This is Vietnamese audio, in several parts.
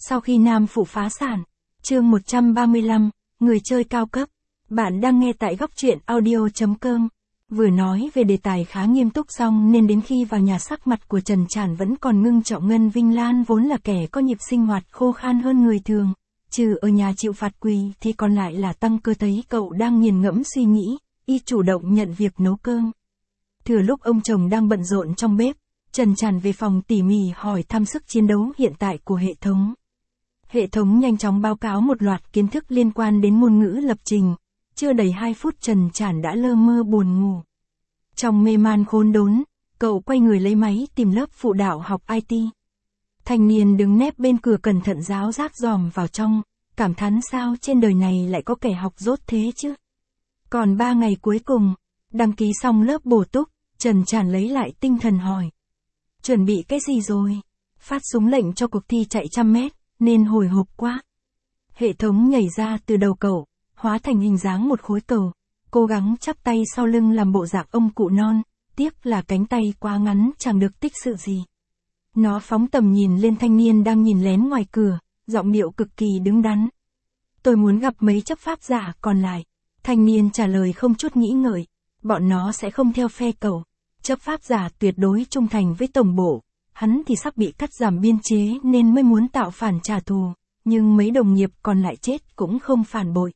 Sau khi Nam Phủ phá sản. Chương 135, người chơi cao cấp. Bạn đang nghe tại góc truyện audio.com. Vừa nói về đề tài khá nghiêm túc xong nên đến khi vào nhà sắc mặt của Trần Trản vẫn còn ngưng trọng. Ngân Vinh Lan vốn là kẻ có nhịp sinh hoạt khô khan hơn người thường. Trừ ở nhà chịu phạt quỳ thì còn lại là Tăng Cơ thấy cậu đang nghiền ngẫm suy nghĩ, y chủ động nhận việc nấu cơm. Thừa lúc ông chồng đang bận rộn trong bếp, Trần Trản về phòng tỉ mỉ hỏi thăm sức chiến đấu hiện tại của hệ thống. Hệ thống nhanh chóng báo cáo một loạt kiến thức liên quan đến ngôn ngữ lập trình. Chưa đầy 2 phút Trần Trản đã lơ mơ buồn ngủ. Trong mê man khốn đốn, cậu quay người lấy máy tìm lớp phụ đạo học IT. Thanh niên đứng nép bên cửa cẩn thận giáo giác dòm vào trong, cảm thán sao trên đời này lại có kẻ học dốt thế chứ. Còn 3 ngày cuối cùng, đăng ký xong lớp bổ túc, Trần Trản lấy lại tinh thần hỏi. Chuẩn bị cái gì rồi? Phát súng lệnh cho cuộc thi chạy 100 mét, nên hồi hộp quá. Hệ thống nhảy ra từ đầu cậu, hóa thành hình dáng một khối cầu, cố gắng chắp tay sau lưng làm bộ dạng ông cụ non, tiếc là cánh tay quá ngắn chẳng được tích sự gì. Nó phóng tầm nhìn lên thanh niên đang nhìn lén ngoài cửa, giọng điệu cực kỳ đứng đắn. Tôi muốn gặp mấy chấp pháp giả còn lại. Thanh niên trả lời không chút nghĩ ngợi, bọn nó sẽ không theo phe cậu. Chấp pháp giả tuyệt đối trung thành với tổng bộ, hắn thì sắp bị cắt giảm biên chế nên mới muốn tạo phản trả thù, nhưng mấy đồng nghiệp còn lại chết cũng không phản bội.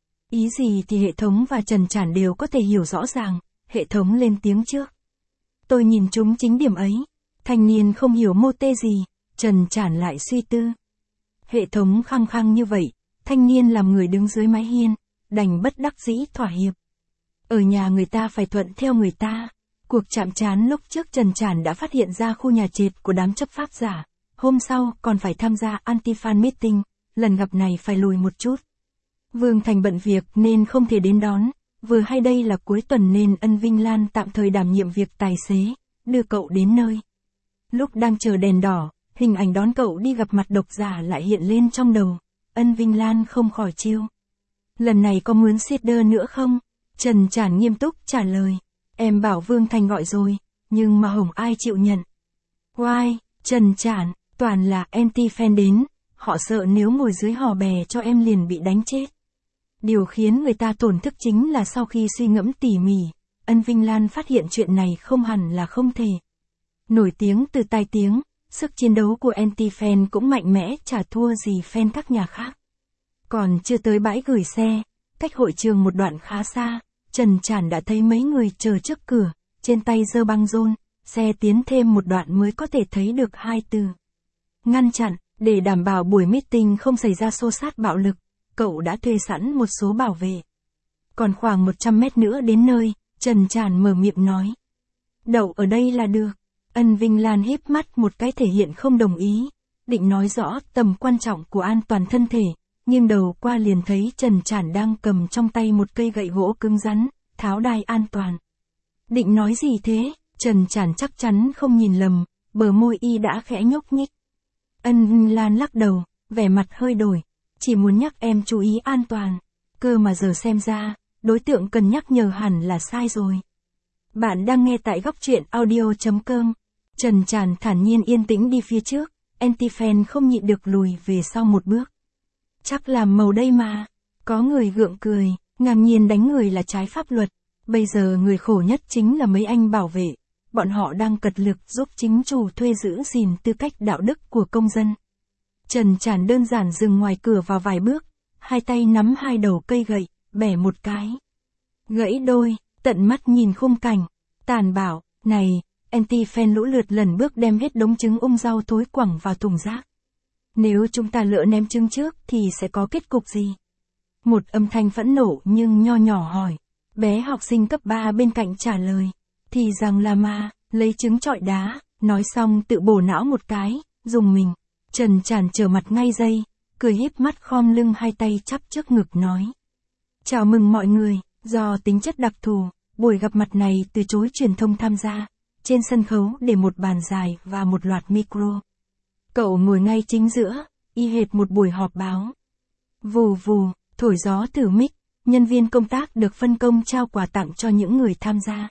Ý gì thì hệ thống và Trần Trản đều có thể hiểu rõ ràng, hệ thống lên tiếng trước. Tôi nhìn chúng chính điểm ấy, thanh niên không hiểu mô tê gì, Trần Trản lại suy tư. Hệ thống khăng khăng như vậy, thanh niên làm người đứng dưới mái hiên, đành bất đắc dĩ thỏa hiệp. Ở nhà người ta phải thuận theo người ta. Cuộc chạm trán lúc trước Trần Trản đã phát hiện ra khu nhà trệt của đám chấp pháp giả, hôm sau còn phải tham gia anti-fan meeting, lần gặp này phải lùi một chút. Vương Thành bận việc nên không thể đến đón, vừa hay đây là cuối tuần nên Ân Vinh Lan tạm thời đảm nhiệm việc tài xế, đưa cậu đến nơi. Lúc đang chờ đèn đỏ, hình ảnh đón cậu đi gặp mặt độc giả lại hiện lên trong đầu, Ân Vinh Lan không khỏi trêu. Lần này có muốn shader nữa không? Trần Trản nghiêm túc trả lời. Em bảo Vương Thành gọi rồi, nhưng mà hổng ai chịu nhận. Why, Trần Trản, toàn là anti-fan đến, họ sợ nếu ngồi dưới hò bè cho em liền bị đánh chết. Điều khiến người ta tổn thức chính là sau khi suy ngẫm tỉ mỉ, Ân Vinh Lan phát hiện chuyện này không hẳn là không thể. Nổi tiếng từ tai tiếng, sức chiến đấu của anti-fan cũng mạnh mẽ chả thua gì fan các nhà khác. Còn chưa tới bãi gửi xe, cách hội trường một đoạn khá xa, Trần Trản đã thấy mấy người chờ trước cửa, trên tay giơ băng rôn, xe tiến thêm một đoạn mới có thể thấy được 2 từ. Ngăn chặn, để đảm bảo buổi meeting không xảy ra xô xát bạo lực, cậu đã thuê sẵn một số bảo vệ. Còn khoảng 100 mét nữa đến nơi, Trần Trản mở miệng nói. Đậu ở đây là được. Ân Vinh Lan híp mắt một cái thể hiện không đồng ý, định nói rõ tầm quan trọng của an toàn thân thể. Nhưng đầu qua liền thấy Trần Trản đang cầm trong tay một cây gậy gỗ cứng rắn, tháo đai an toàn. Định nói gì thế? Trần Trản chắc chắn không nhìn lầm, bờ môi y đã khẽ nhúc nhích. Ân Lan lắc đầu, vẻ mặt hơi đổi. Chỉ muốn nhắc em chú ý an toàn. Cơ mà giờ xem ra, đối tượng cần nhắc nhở hẳn là sai rồi. Bạn đang nghe tại góc truyện audio.com. Trần Trản thản nhiên yên tĩnh đi phía trước, anti-fan không nhịn được lùi về sau một bước. Chắc làm màu đây mà. Có người gượng cười, ngang nhiên đánh người là trái pháp luật. Bây giờ người khổ nhất chính là mấy anh bảo vệ. Bọn họ đang cật lực giúp chính chủ thuê giữ gìn tư cách đạo đức của công dân. Trần Trản đơn giản dừng ngoài cửa vào vài bước, hai tay nắm hai đầu cây gậy, bẻ một cái. Gãy đôi, tận mắt nhìn khung cảnh. Tàn bảo, này, anti-fan lũ lượt lần bước đem hết đống trứng rau thối quẳng vào thùng rác. Nếu chúng ta lỡ ném trứng trước thì sẽ có kết cục gì? Một âm thanh phẫn nộ nhưng nho nhỏ hỏi. Bé học sinh cấp 3 bên cạnh trả lời. Thì rằng là ma, lấy trứng trọi đá, nói xong tự bổ não một cái, dùng mình. Trần Trản trở mặt ngay dây, cười híp mắt khom lưng hai tay chắp trước ngực nói. Chào mừng mọi người, do tính chất đặc thù, buổi gặp mặt này từ chối truyền thông tham gia. Trên sân khấu để một bàn dài và một loạt micro. Cậu ngồi ngay chính giữa, y hệt một buổi họp báo. Vù vù, thổi gió thử mic, nhân viên công tác được phân công trao quà tặng cho những người tham gia.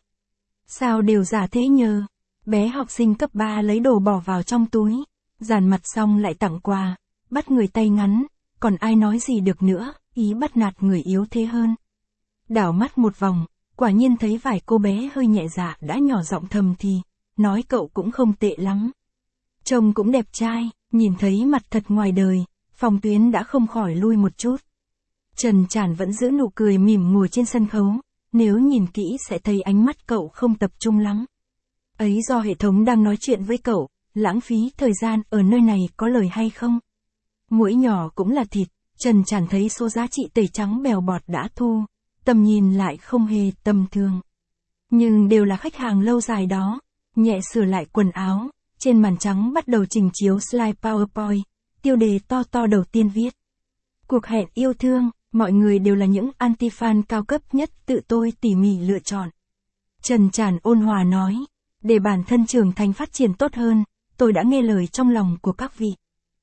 Sao đều giả thế nhờ? Bé học sinh cấp 3 lấy đồ bỏ vào trong túi, dàn mặt xong lại tặng quà, bắt người tay ngắn, còn ai nói gì được nữa, ý bắt nạt người yếu thế hơn. Đảo mắt một vòng, quả nhiên thấy vài cô bé hơi nhẹ dạ đã nhỏ giọng thầm thì, nói cậu cũng không tệ lắm. Trông cũng đẹp trai, nhìn thấy mặt thật ngoài đời, Phong Tuyến đã không khỏi lui một chút. Trần Trản vẫn giữ nụ cười mỉm ngồi trên sân khấu, nếu nhìn kỹ sẽ thấy ánh mắt cậu không tập trung lắm. Ấy do hệ thống đang nói chuyện với cậu, lãng phí thời gian ở nơi này có lời hay không? Muỗi nhỏ cũng là thịt, Trần Trản thấy số giá trị tẩy trắng bèo bọt đã thu, tầm nhìn lại không hề tầm thường. Nhưng đều là khách hàng lâu dài đó, nhẹ sửa lại quần áo, trên màn trắng bắt đầu trình chiếu slide PowerPoint, tiêu đề to to đầu tiên viết. Cuộc hẹn yêu thương, mọi người đều là những anti-fan cao cấp nhất tự tôi tỉ mỉ lựa chọn. Trần Trản ôn hòa nói, để bản thân trưởng thành phát triển tốt hơn, tôi đã nghe lời trong lòng của các vị.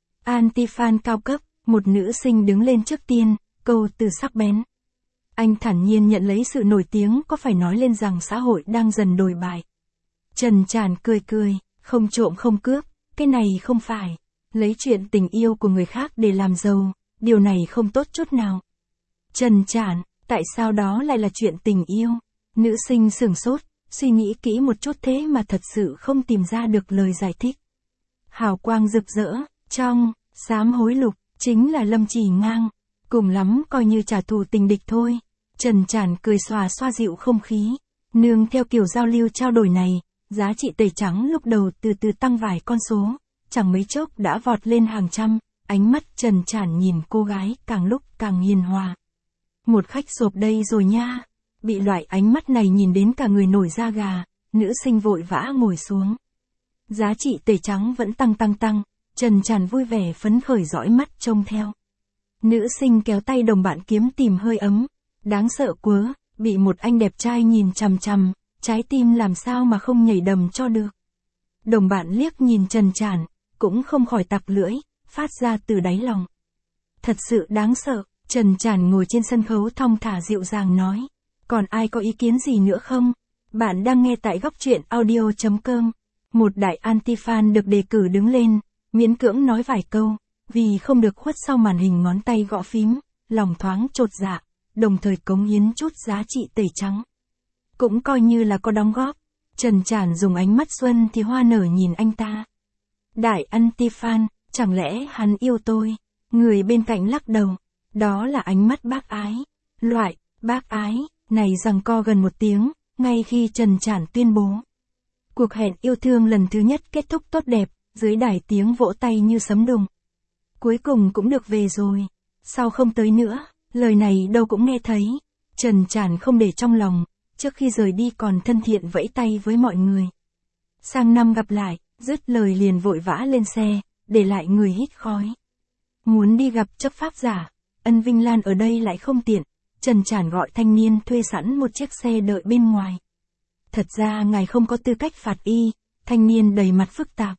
Anti-fan cao cấp, một nữ sinh đứng lên trước tiên, câu từ sắc bén. Anh thản nhiên nhận lấy sự nổi tiếng có phải nói lên rằng xã hội đang dần đồi bại. Trần Trản cười cười, không trộm không cướp, cái này không phải. Lấy chuyện tình yêu của người khác để làm giàu, điều này không tốt chút nào. Trần Trản, tại sao đó lại là chuyện tình yêu? Nữ sinh sửng sốt, suy nghĩ kỹ một chút thế mà thật sự không tìm ra được lời giải thích. Hào quang rực rỡ, trong, xám hối lục, chính là Lâm Chỉ Ngang. Cùng lắm coi như trả thù tình địch thôi. Trần Trản cười xòa xoa dịu không khí. Nương theo kiểu giao lưu trao đổi này, giá trị tẩy trắng lúc đầu từ từ tăng vài con số, chẳng mấy chốc đã vọt lên hàng trăm, ánh mắt Trần Trản nhìn cô gái càng lúc càng hiền hòa. Một khách sộp đây rồi nha. Bị loại ánh mắt này nhìn đến cả người nổi da gà, nữ sinh vội vã ngồi xuống. Giá trị tẩy trắng vẫn tăng, Trần Trản vui vẻ phấn khởi dõi mắt trông theo. Nữ sinh kéo tay đồng bạn kiếm tìm hơi ấm, đáng sợ quá, bị một anh đẹp trai nhìn chằm chằm, trái tim làm sao mà không nhảy đầm cho được. Đồng bạn liếc nhìn Trần Trản, cũng không khỏi tặc lưỡi, phát ra từ đáy lòng. Thật sự đáng sợ, Trần Trản ngồi trên sân khấu thong thả dịu dàng nói. Còn ai có ý kiến gì nữa không? Bạn đang nghe tại góc truyện audio.com. Một đại anti-fan được đề cử đứng lên, miễn cưỡng nói vài câu, vì không được khuất sau màn hình ngón tay gõ phím, lòng thoáng chột dạ, đồng thời cống hiến chút giá trị tẩy trắng. Cũng coi như là có đóng góp. Trần Trản dùng ánh mắt xuân thì hoa nở nhìn anh ta. Đại anti-fan, chẳng lẽ hắn yêu tôi? Người bên cạnh lắc đầu. Đó là ánh mắt bác ái. Loại, bác ái, này giằng co gần một tiếng, ngay khi Trần Trản tuyên bố. Cuộc hẹn yêu thương lần thứ nhất kết thúc tốt đẹp, dưới đài tiếng vỗ tay như sấm đùng. Cuối cùng cũng được về rồi. Sao không tới nữa, lời này đâu cũng nghe thấy. Trần Trản không để trong lòng, trước khi rời đi còn thân thiện vẫy tay với mọi người. Sang năm gặp lại, dứt lời liền vội vã lên xe, để lại người hít khói. Muốn đi gặp chấp pháp giả, Ân Vinh Lan ở đây lại không tiện. Trần Trản gọi thanh niên thuê sẵn một chiếc xe đợi bên ngoài. Thật ra ngài không có tư cách phạt y, thanh niên đầy mặt phức tạp.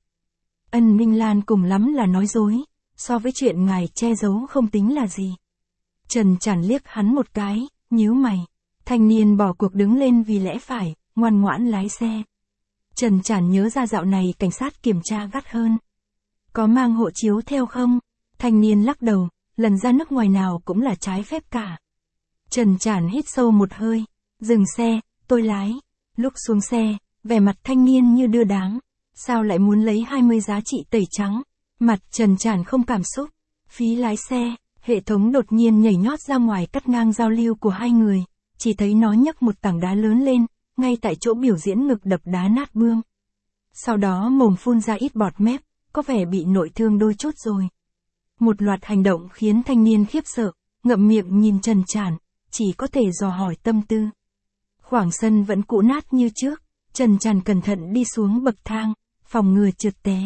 Ân Vinh Lan cùng lắm là nói dối, so với chuyện ngài che giấu không tính là gì. Trần Trản liếc hắn một cái, nhíu mày. Thanh niên bỏ cuộc đứng lên vì lẽ phải, ngoan ngoãn lái xe. Trần Trản nhớ ra dạo này cảnh sát kiểm tra gắt hơn. Có mang hộ chiếu theo không? Thanh niên lắc đầu, lần ra nước ngoài nào cũng là trái phép cả. Trần Trản hít sâu một hơi, dừng xe, tôi lái. Lúc xuống xe, vẻ mặt thanh niên như đưa đám. Sao lại muốn lấy 20 giá trị tẩy trắng? Mặt Trần Trản không cảm xúc. Phí lái xe, hệ thống đột nhiên nhảy nhót ra ngoài cắt ngang giao lưu của hai người. Chỉ thấy nó nhấc một tảng đá lớn lên, ngay tại chỗ biểu diễn ngực đập đá nát bươm. Sau đó mồm phun ra ít bọt mép, có vẻ bị nội thương đôi chút rồi. Một loạt hành động khiến thanh niên khiếp sợ, ngậm miệng nhìn Trần Trản, chỉ có thể dò hỏi tâm tư. Khoảng sân vẫn cũ nát như trước, Trần Trản cẩn thận đi xuống bậc thang, phòng ngừa trượt té.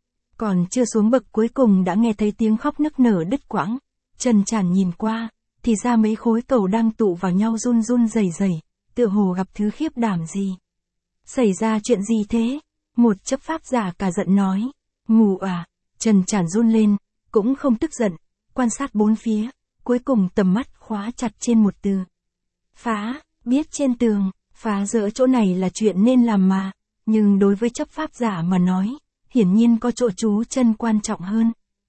Còn chưa xuống bậc cuối cùng đã nghe thấy tiếng khóc nức nở đứt quãng. Trần Trản nhìn qua, thì ra mấy khối cầu đang tụ vào nhau run run rẩy rẩy, tựa hồ gặp thứ khiếp đảm gì. Xảy ra chuyện gì thế? Một chấp pháp giả cả giận nói. Mù à? Trần Trản run lên, cũng không tức giận, quan sát bốn phía, cuối cùng tầm mắt khóa chặt trên một từ. Phá, biết trên tường, phá rỡ chỗ này là chuyện nên làm mà, nhưng đối với chấp pháp giả mà nói, hiển nhiên có chỗ trú chân quan trọng hơn.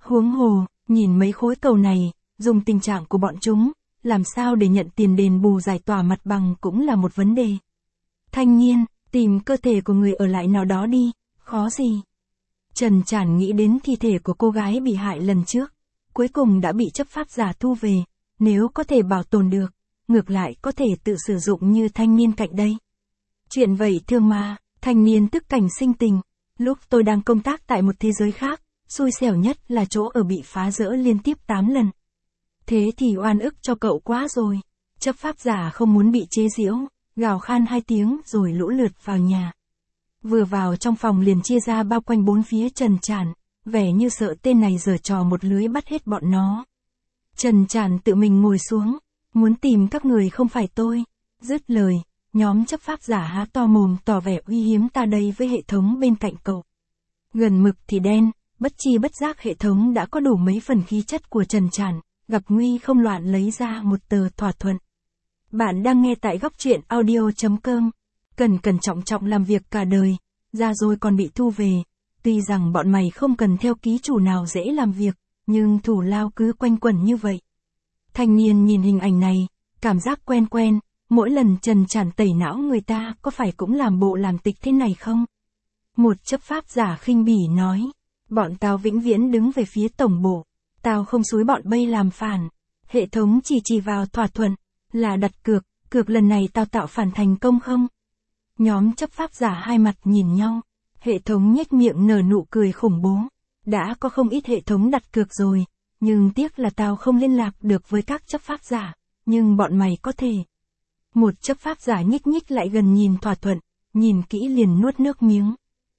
Huống hồ, nhìn mấy khối cầu này, dùng tình trạng của bọn chúng, làm sao để nhận tiền đền bù giải tỏa mặt bằng cũng là một vấn đề. Thanh niên, tìm cơ thể của người ở lại nào đó đi, khó gì. Trần Trản nghĩ đến thi thể của cô gái bị hại lần trước, cuối cùng đã bị chấp pháp giả thu về, nếu có thể bảo tồn được, ngược lại có thể tự sử dụng như thanh niên cạnh đây. Chuyện vậy thương mà, thanh niên tức cảnh sinh tình, lúc tôi đang công tác tại một thế giới khác, xui xẻo nhất là chỗ ở bị phá rỡ liên tiếp 8 lần. Thế thì oan ức cho cậu quá rồi. Chấp pháp giả không muốn bị chế giễu, gào khan 2 tiếng rồi lũ lượt vào nhà. Vừa vào trong phòng liền chia ra bao quanh 4 phía Trần Trản, vẻ như sợ tên này giở trò một lưới bắt hết bọn nó. Trần Trản tự mình ngồi xuống, muốn tìm các người không phải tôi. Dứt lời, nhóm chấp pháp giả há to mồm tỏ vẻ uy hiếm ta đây với hệ thống bên cạnh cậu. Gần mực thì đen, bất chi bất giác hệ thống đã có đủ mấy phần khí chất của Trần Trản, gặp nguy không loạn lấy ra một tờ thỏa thuận. Bạn đang nghe tại góc truyện audio.com. Cẩn cẩn trọng trọng làm việc cả đời, ra rồi còn bị thu về. Tuy rằng bọn mày không cần theo ký chủ nào dễ làm việc, nhưng thủ lao cứ quanh quẩn như vậy. Thanh niên nhìn hình ảnh này, cảm giác quen quen, mỗi lần Trần Trản tẩy não người ta có phải cũng làm bộ làm tịch thế này không? Một chấp pháp giả khinh bỉ nói, bọn tao vĩnh viễn đứng về phía tổng bộ, tao không xúi bọn bay làm phản. Hệ thống chỉ vào thỏa thuận, là đặt cược lần này tao tạo phản thành công không? Nhóm chấp pháp giả hai mặt nhìn nhau, hệ thống nhếch miệng nở nụ cười khủng bố. Đã có không ít hệ thống đặt cược rồi, nhưng tiếc là tao không liên lạc được với các chấp pháp giả, nhưng bọn mày có thể. Một chấp pháp giả nhích nhích lại gần nhìn thỏa thuận, nhìn kỹ liền nuốt nước miếng.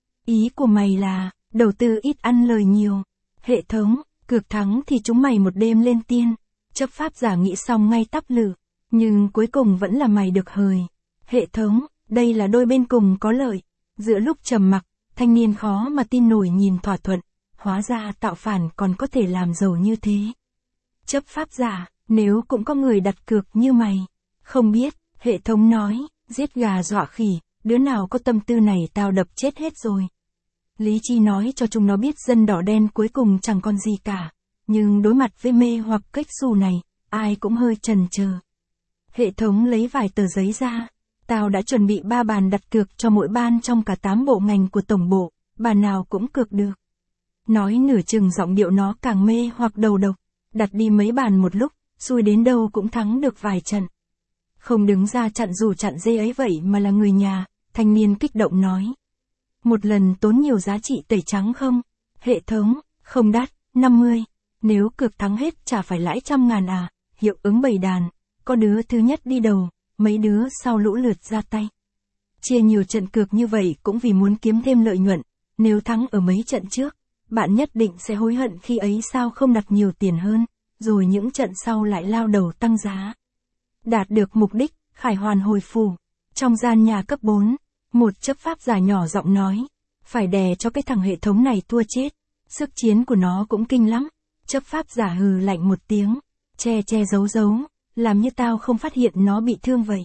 Ý của mày là, đầu tư ít ăn lời nhiều. Hệ thống, cược thắng thì chúng mày một đêm lên tiên. Chấp pháp giả nghĩ xong ngay tắp lự, nhưng cuối cùng vẫn là mày được hời. Hệ thống, đây là đôi bên cùng có lợi. Giữa lúc trầm mặc, thanh niên khó mà tin nổi nhìn thỏa thuận, hóa ra tạo phản còn có thể làm giàu như thế. Chấp pháp giả, nếu cũng có người đặt cược như mày, không biết, hệ thống nói, giết gà dọa khỉ, đứa nào có tâm tư này tao đập chết hết rồi. Lý trí nói cho chúng nó biết dân đỏ đen cuối cùng chẳng còn gì cả, nhưng đối mặt với mê hoặc cách xù này, ai cũng hơi chần chờ. Hệ thống lấy vài tờ giấy ra, tao đã chuẩn bị 3 bàn đặt cược cho mỗi ban trong cả 8 bộ ngành của tổng bộ, bàn nào cũng cược được. Nói nửa chừng giọng điệu nó càng mê hoặc đầu độc, đặt đi mấy bàn một lúc, xui đến đâu cũng thắng được vài trận. Không đứng ra chặn dù chặn dê ấy vậy mà là người nhà, thanh niên kích động nói. Một lần tốn nhiều giá trị tẩy trắng không? Hệ thống, không đắt, 50. Nếu cược thắng hết chả phải lãi 100.000 à, hiệu ứng bầy đàn, có đứa thứ nhất đi đầu, mấy đứa sau lũ lượt ra tay. Chia nhiều trận cược như vậy cũng vì muốn kiếm thêm lợi nhuận, nếu thắng ở mấy trận trước, bạn nhất định sẽ hối hận khi ấy sao không đặt nhiều tiền hơn, rồi những trận sau lại lao đầu tăng giá. Đạt được mục đích, Khải Hoàn hồi phủ. Trong gian nhà cấp 4, một chấp pháp giả nhỏ giọng nói, phải đè cho cái thằng hệ thống này thua chết, sức chiến của nó cũng kinh lắm. Chấp pháp giả hừ lạnh một tiếng, che giấu, làm như tao không phát hiện nó bị thương vậy.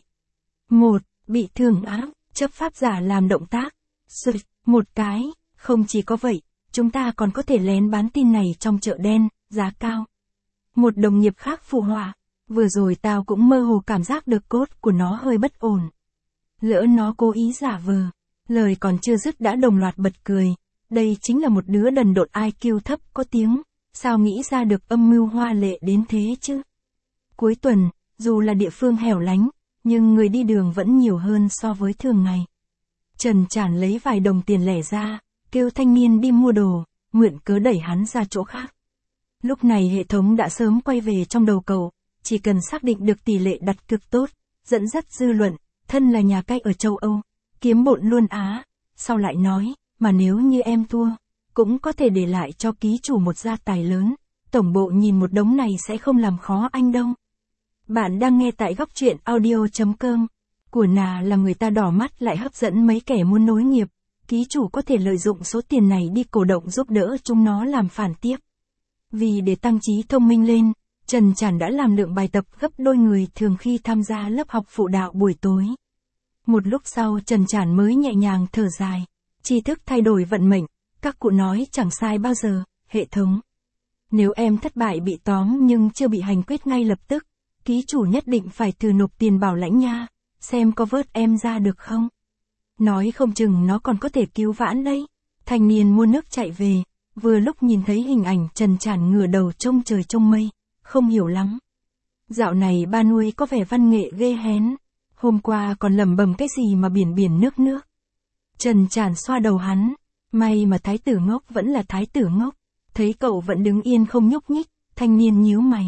Bị thương á, chấp pháp giả làm động tác, một cái, không chỉ có vậy, chúng ta còn có thể lén bán tin này trong chợ đen, giá cao. Một đồng nghiệp khác phụ họa, vừa rồi tao cũng mơ hồ cảm giác được cốt của nó hơi bất ổn. Lỡ nó cố ý giả vờ, lời còn chưa dứt đã đồng loạt bật cười, đây chính là một đứa đần độn IQ thấp có tiếng, sao nghĩ ra được âm mưu hoa lệ đến thế chứ. Cuối tuần, dù là địa phương hẻo lánh, nhưng người đi đường vẫn nhiều hơn so với thường ngày. Trần Trản lấy vài đồng tiền lẻ ra, kêu thanh niên đi mua đồ, mượn cớ đẩy hắn ra chỗ khác. Lúc này hệ thống đã sớm quay về trong đầu cậu, chỉ cần xác định được tỷ lệ đặt cược tốt, dẫn dắt dư luận, thân là nhà cai ở châu Âu, kiếm bộn luôn á. Sau lại nói, mà nếu như em thua, cũng có thể để lại cho ký chủ một gia tài lớn, tổng bộ nhìn một đống này sẽ không làm khó anh đâu. Bạn đang nghe tại góc truyện audio.com. Của nà làm người ta đỏ mắt lại hấp dẫn mấy kẻ muốn nối nghiệp, ký chủ có thể lợi dụng số tiền này đi cổ động giúp đỡ chúng nó làm phản tiếp. Vì để tăng trí thông minh lên, Trần Trản đã làm lượng bài tập gấp đôi người thường khi tham gia lớp học phụ đạo buổi tối. Một lúc sau Trần Trản mới nhẹ nhàng thở dài, tri thức thay đổi vận mệnh, các cụ nói chẳng sai bao giờ, hệ thống. Nếu em thất bại bị tóm nhưng chưa bị hành quyết ngay lập tức, ký chủ nhất định phải từ nộp tiền bảo lãnh nha, xem có vớt em ra được không. Nói không chừng nó còn có thể cứu vãn đấy. Thanh niên mua nước chạy về, vừa lúc nhìn thấy hình ảnh Trần Trản ngửa đầu trông trời trông mây, không hiểu lắm. Dạo này ba nuôi có vẻ văn nghệ ghê hén, hôm qua còn lẩm bẩm cái gì mà biển biển nước nước. Trần Trản xoa đầu hắn, may mà thái tử ngốc vẫn là thái tử ngốc, thấy cậu vẫn đứng yên không nhúc nhích, thanh niên nhíu mày.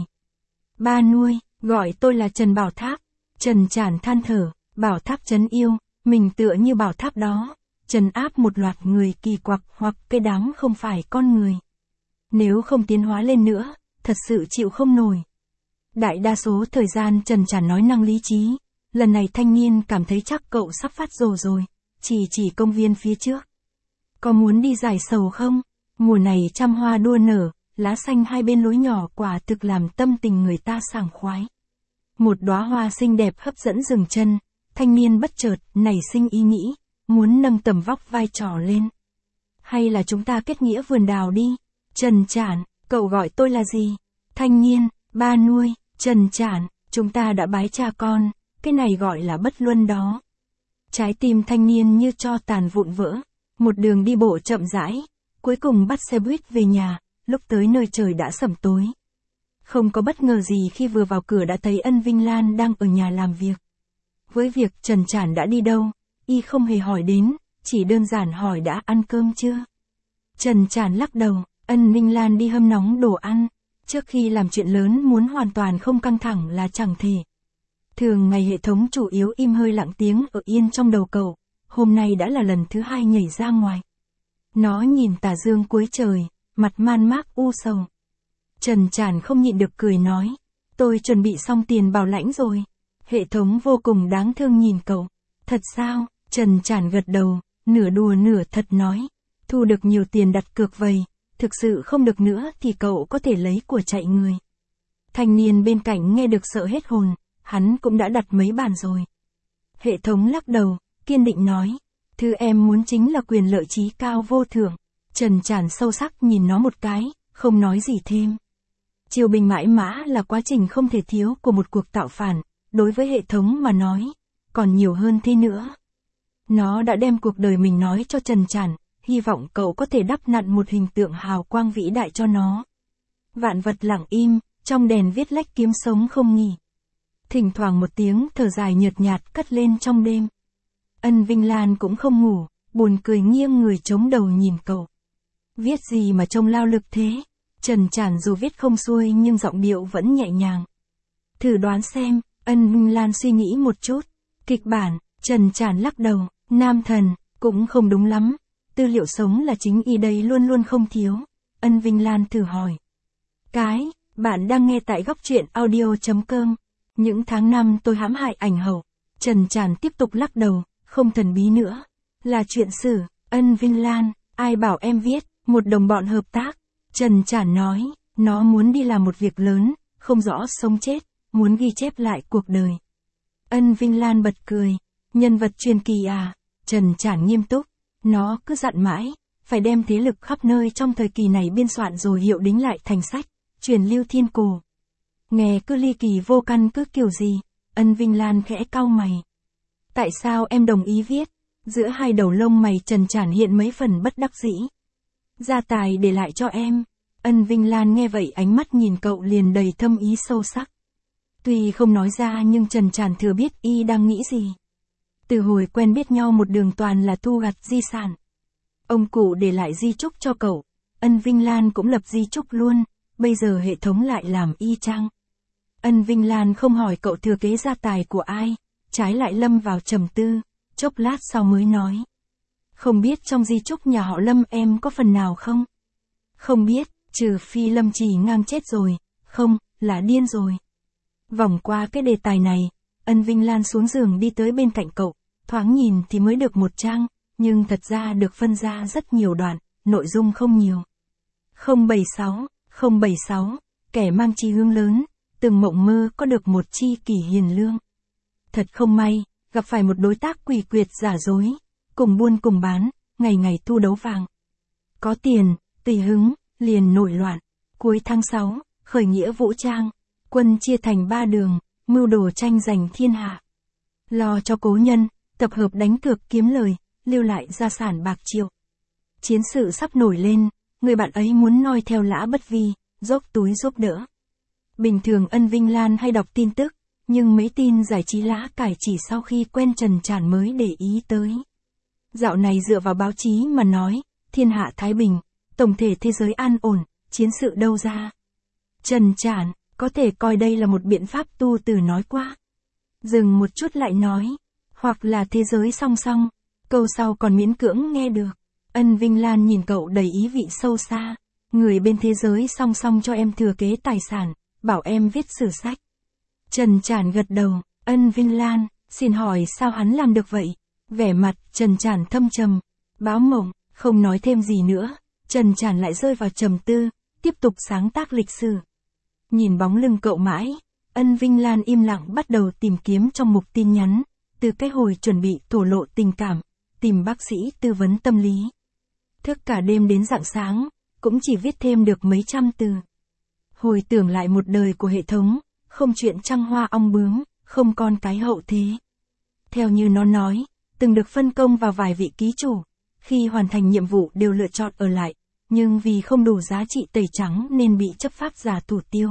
Ba nuôi, gọi tôi là Trần Bảo Tháp. Trần Trản than thở, Bảo Tháp trấn yêu, mình tựa như bảo tháp đó, trấn áp một loạt người kỳ quặc hoặc cái đám không phải con người. Nếu không tiến hóa lên nữa, thật sự chịu không nổi. Đại đa số thời gian Trần Trản nói năng lý trí, lần này thanh niên cảm thấy chắc cậu sắp phát rồ rồi, chỉ công viên phía trước. Có muốn đi giải sầu không? Mùa này trăm hoa đua nở, lá xanh hai bên lối nhỏ quả thực làm tâm tình người ta sảng khoái. Một đóa hoa xinh đẹp hấp dẫn dừng chân, thanh niên bất chợt nảy sinh ý nghĩ, muốn nâng tầm vóc vai trò lên. Hay là chúng ta kết nghĩa vườn đào đi? Trần Trản, cậu gọi tôi là gì? Thanh niên, ba nuôi. Trần Trản, chúng ta đã bái cha con, cái này gọi là bất luân đó. Trái tim thanh niên như tro tàn vụn vỡ, một đường đi bộ chậm rãi, cuối cùng bắt xe buýt về nhà, lúc tới nơi trời đã sẩm tối. Không có bất ngờ gì khi vừa vào cửa đã thấy Ân Vinh Lan đang ở nhà làm việc. Với việc Trần Trản đã đi đâu, y không hề hỏi đến, chỉ đơn giản hỏi đã ăn cơm chưa. Trần Trản lắc đầu, Ân Vinh Lan đi hâm nóng đồ ăn. Trước khi làm chuyện lớn muốn hoàn toàn không căng thẳng là chẳng thể. Thường ngày hệ thống chủ yếu im hơi lặng tiếng ở yên trong đầu cậu, hôm nay đã là lần thứ 2 nhảy ra ngoài. Nó nhìn tà dương cuối trời, mặt man mác u sầu. Trần Trản không nhịn được cười nói, tôi chuẩn bị xong tiền bảo lãnh rồi. Hệ thống vô cùng đáng thương nhìn cậu. Thật sao? Trần Trản gật đầu, nửa đùa nửa thật nói, thu được nhiều tiền đặt cược vầy. Thực sự không được nữa thì cậu có thể lấy của chạy người. Thanh niên bên cạnh nghe được sợ hết hồn, hắn cũng đã đặt mấy bàn rồi. Hệ thống lắc đầu, kiên định nói, thứ em muốn chính là quyền lợi trí cao vô thượng. Trần Trản sâu sắc nhìn nó một cái, không nói gì thêm. Triều bình mãi mã là quá trình không thể thiếu của một cuộc tạo phản, đối với hệ thống mà nói, còn nhiều hơn thế nữa. Nó đã đem cuộc đời mình nói cho Trần Trản. Hy vọng cậu có thể đắp nặn một hình tượng hào quang vĩ đại cho nó. Vạn vật lặng im, trong đèn viết lách kiếm sống không nghỉ. Thỉnh thoảng một tiếng thở dài nhợt nhạt cất lên trong đêm. Ân Vinh Lan cũng không ngủ, buồn cười nghiêng người chống đầu nhìn cậu. Viết gì mà trông lao lực thế? Trần Trản dù viết không xuôi nhưng giọng điệu vẫn nhẹ nhàng. Thử đoán xem, Ân Vinh Lan suy nghĩ một chút. Kịch bản, Trần Trản lắc đầu, nam thần, cũng không đúng lắm. Tư liệu sống là chính y đây luôn luôn không thiếu. Ân Vinh Lan thử hỏi. Bạn đang nghe tại góc truyện audio.com. Những tháng năm tôi hãm hại ảnh hậu. Trần Trản tiếp tục lắc đầu, không thần bí nữa. Là chuyện sử, Ân Vinh Lan, ai bảo em viết, một đồng bọn hợp tác. Trần Trản nói, nó muốn đi làm một việc lớn, không rõ sống chết, muốn ghi chép lại cuộc đời. Ân Vinh Lan bật cười, nhân vật truyền kỳ à? Trần Trản nghiêm túc. Nó cứ dặn mãi, phải đem thế lực khắp nơi trong thời kỳ này biên soạn rồi hiệu đính lại thành sách, truyền lưu thiên cổ. Nghe cứ ly kỳ vô căn cứ kiểu gì, Ân Vinh Lan khẽ cau mày. Tại sao em đồng ý viết? Giữa hai đầu lông mày Trần Trản hiện mấy phần bất đắc dĩ. Gia tài để lại cho em. Ân Vinh Lan nghe vậy ánh mắt nhìn cậu liền đầy thâm ý sâu sắc. Tuy không nói ra nhưng Trần Trản thừa biết y đang nghĩ gì. Từ hồi quen biết nhau một đường toàn là thu gặt di sản. Ông cụ để lại di chúc cho cậu, Ân Vinh Lan cũng lập di chúc luôn, bây giờ hệ thống lại làm y chang. Ân Vinh Lan không hỏi cậu thừa kế gia tài của ai, trái lại lâm vào trầm tư, chốc lát sau mới nói. Không biết trong di chúc nhà họ Lâm em có phần nào không? Không biết, trừ phi Lâm Trì ngang chết rồi, không, là điên rồi. Vòng qua cái đề tài này, Ân Vinh Lan xuống giường đi tới bên cạnh cậu, thoáng nhìn thì mới được một trang, nhưng thật ra được phân ra rất nhiều đoạn, nội dung không nhiều. 076, kẻ mang chí hướng lớn, từng mộng mơ có được một tri kỷ hiền lương. Thật không may, gặp phải một đối tác quỷ quyệt giả dối, cùng buôn cùng bán, ngày ngày thu đấu vàng. Có tiền, tùy hứng, liền nổi loạn. Cuối tháng 6, khởi nghĩa vũ trang, quân chia thành 3 đường, mưu đồ tranh giành thiên hạ. Lo cho cố nhân, tập hợp đánh cược kiếm lời, lưu lại gia sản bạc triệu. Chiến sự sắp nổi lên, người bạn ấy muốn noi theo Lã Bất Vi, dốc túi giúp đỡ. Bình thường Ân Vinh Lan hay đọc tin tức, nhưng mấy tin giải trí Lã cải chỉ sau khi quen Trần Trản mới để ý tới. Dạo này dựa vào báo chí mà nói, thiên hạ thái bình, tổng thể thế giới an ổn, chiến sự đâu ra. Trần Trản, có thể coi đây là một biện pháp tu từ nói qua. Dừng một chút lại nói, hoặc là thế giới song song, câu sau còn miễn cưỡng nghe được. Ân Vinh Lan nhìn cậu đầy ý vị sâu xa, người bên thế giới song song cho em thừa kế tài sản, bảo em viết sử sách. Trần Trản gật đầu, Ân Vinh Lan, xin hỏi sao hắn làm được vậy? Vẻ mặt Trần Trản thâm trầm, báo mộng, không nói thêm gì nữa, Trần Trản lại rơi vào trầm tư, tiếp tục sáng tác lịch sử. Nhìn bóng lưng cậu mãi, Ân Vinh Lan im lặng bắt đầu tìm kiếm trong mục tin nhắn, từ cái hồi chuẩn bị thổ lộ tình cảm, tìm bác sĩ tư vấn tâm lý. Thức cả đêm đến rạng sáng, cũng chỉ viết thêm được mấy trăm từ. Hồi tưởng lại một đời của hệ thống, không chuyện trăng hoa ong bướm, không con cái hậu thế. Theo như nó nói, từng được phân công vào vài vị ký chủ, khi hoàn thành nhiệm vụ đều lựa chọn ở lại, nhưng vì không đủ giá trị tẩy trắng nên bị chấp pháp giả thủ tiêu.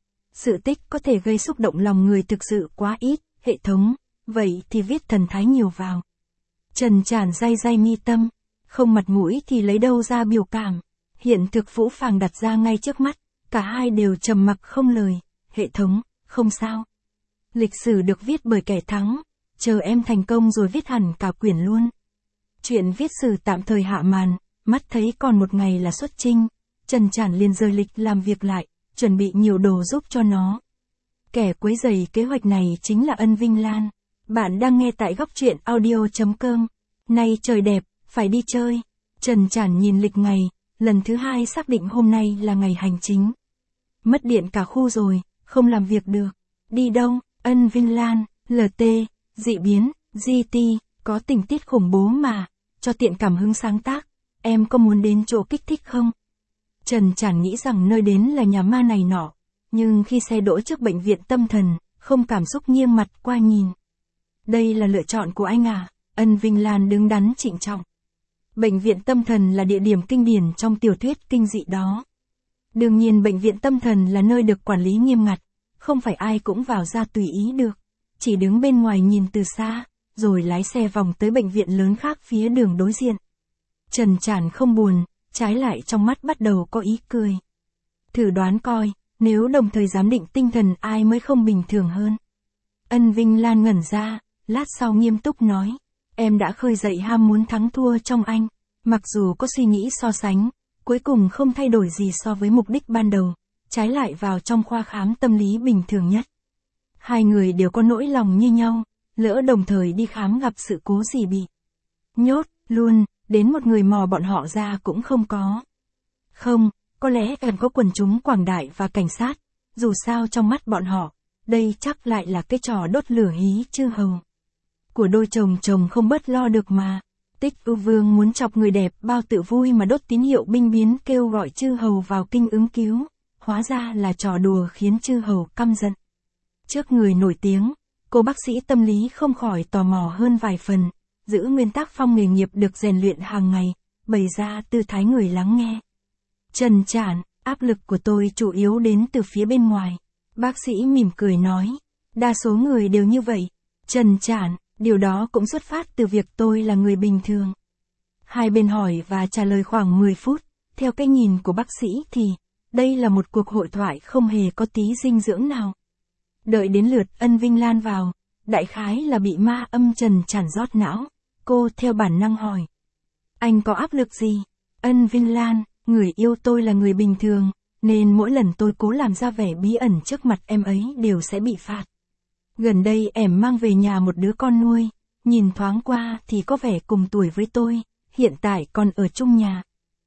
Sự tích có thể gây xúc động lòng người thực sự quá ít, hệ thống, vậy thì viết thần thái nhiều vào. Trần Trản day day mi tâm, không mặt mũi thì lấy đâu ra biểu cảm, hiện thực phũ phàng đặt ra ngay trước mắt, cả hai đều trầm mặc không lời, hệ thống, không sao. Lịch sử được viết bởi kẻ thắng, chờ em thành công rồi viết hẳn cả quyển luôn. Chuyện viết sử tạm thời hạ màn, mắt thấy còn một ngày là xuất chinh, Trần Trản liền rời lịch làm việc lại, chuẩn bị nhiều đồ giúp cho nó. Kẻ quấy rầy kế hoạch này chính là Ân Vinh Lan. Bạn đang nghe tại góc truyện audio.com. Nay trời đẹp, phải đi chơi. Trần Trản nhìn lịch ngày, lần thứ 2 xác định hôm nay là ngày hành chính. Mất điện cả khu rồi, không làm việc được. Đi đâu? Ân Vinh Lan, LT, dị biến, GT, có tình tiết khủng bố mà, cho tiện cảm hứng sáng tác. Em có muốn đến chỗ kích thích không? Trần Trản nghĩ rằng nơi đến là nhà ma này nọ, nhưng khi xe đỗ trước bệnh viện tâm thần, không cảm xúc nghiêng mặt qua nhìn. Đây là lựa chọn của anh à? Ân Vinh Lan đứng đắn trịnh trọng. Bệnh viện tâm thần là địa điểm kinh điển trong tiểu thuyết kinh dị đó. Đương nhiên bệnh viện tâm thần là nơi được quản lý nghiêm ngặt, không phải ai cũng vào ra tùy ý được. Chỉ đứng bên ngoài nhìn từ xa, rồi lái xe vòng tới bệnh viện lớn khác phía đường đối diện. Trần Trản không buồn, trái lại trong mắt bắt đầu có ý cười. Thử đoán coi, nếu đồng thời giám định tinh thần ai mới không bình thường hơn. Ân Vinh Lan ngẩn ra, lát sau nghiêm túc nói. Em đã khơi dậy ham muốn thắng thua trong anh, mặc dù có suy nghĩ so sánh, cuối cùng không thay đổi gì so với mục đích ban đầu, trái lại vào trong khoa khám tâm lý bình thường nhất. Hai người đều có nỗi lòng như nhau, lỡ đồng thời đi khám gặp sự cố gì bị nhốt luôn, đến một người mò bọn họ ra cũng không có. Không, có lẽ cần có quần chúng quảng đại và cảnh sát, dù sao trong mắt bọn họ, đây chắc lại là cái trò đốt lửa hí chư hầu. Của đôi chồng không bớt lo được mà. Tích Ưu Vương muốn chọc người đẹp bao tự vui mà đốt tín hiệu binh biến kêu gọi chư hầu vào kinh ứng cứu, hóa ra là trò đùa khiến chư hầu căm giận. Trước người nổi tiếng, cô bác sĩ tâm lý không khỏi tò mò hơn vài phần, giữ nguyên tác phong nghề nghiệp được rèn luyện hàng ngày, bày ra tư thái người lắng nghe. Trần Trản, áp lực của tôi chủ yếu đến từ phía bên ngoài. Bác sĩ mỉm cười nói, đa số người đều như vậy. Trần Trản, điều đó cũng xuất phát từ việc tôi là người bình thường. Hai bên hỏi và trả lời khoảng 10 phút, theo cái nhìn của bác sĩ thì, đây là một cuộc hội thoại không hề có tí dinh dưỡng nào. Đợi đến lượt Ân Vinh Lan vào, đại khái là bị ma âm Trần Trản rót não, cô theo bản năng hỏi. Anh có áp lực gì? Ân Vinh Lan, người yêu tôi là người bình thường, nên mỗi lần tôi cố làm ra vẻ bí ẩn trước mặt em ấy đều sẽ bị phạt. Gần đây em mang về nhà một đứa con nuôi, nhìn thoáng qua thì có vẻ cùng tuổi với tôi, hiện tại còn ở chung nhà.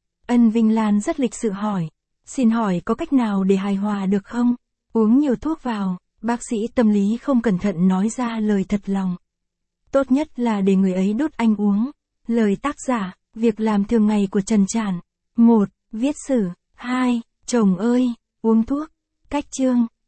Ân Vinh Lan rất lịch sự hỏi, xin hỏi có cách nào để hài hòa được không? Uống nhiều thuốc vào, bác sĩ tâm lý không cẩn thận nói ra lời thật lòng. Tốt nhất là để người ấy đút anh uống. Lời tác giả, việc làm thường ngày của Trần Trản. 1. Viết sử. 2. Chồng ơi, uống thuốc. Cách chương.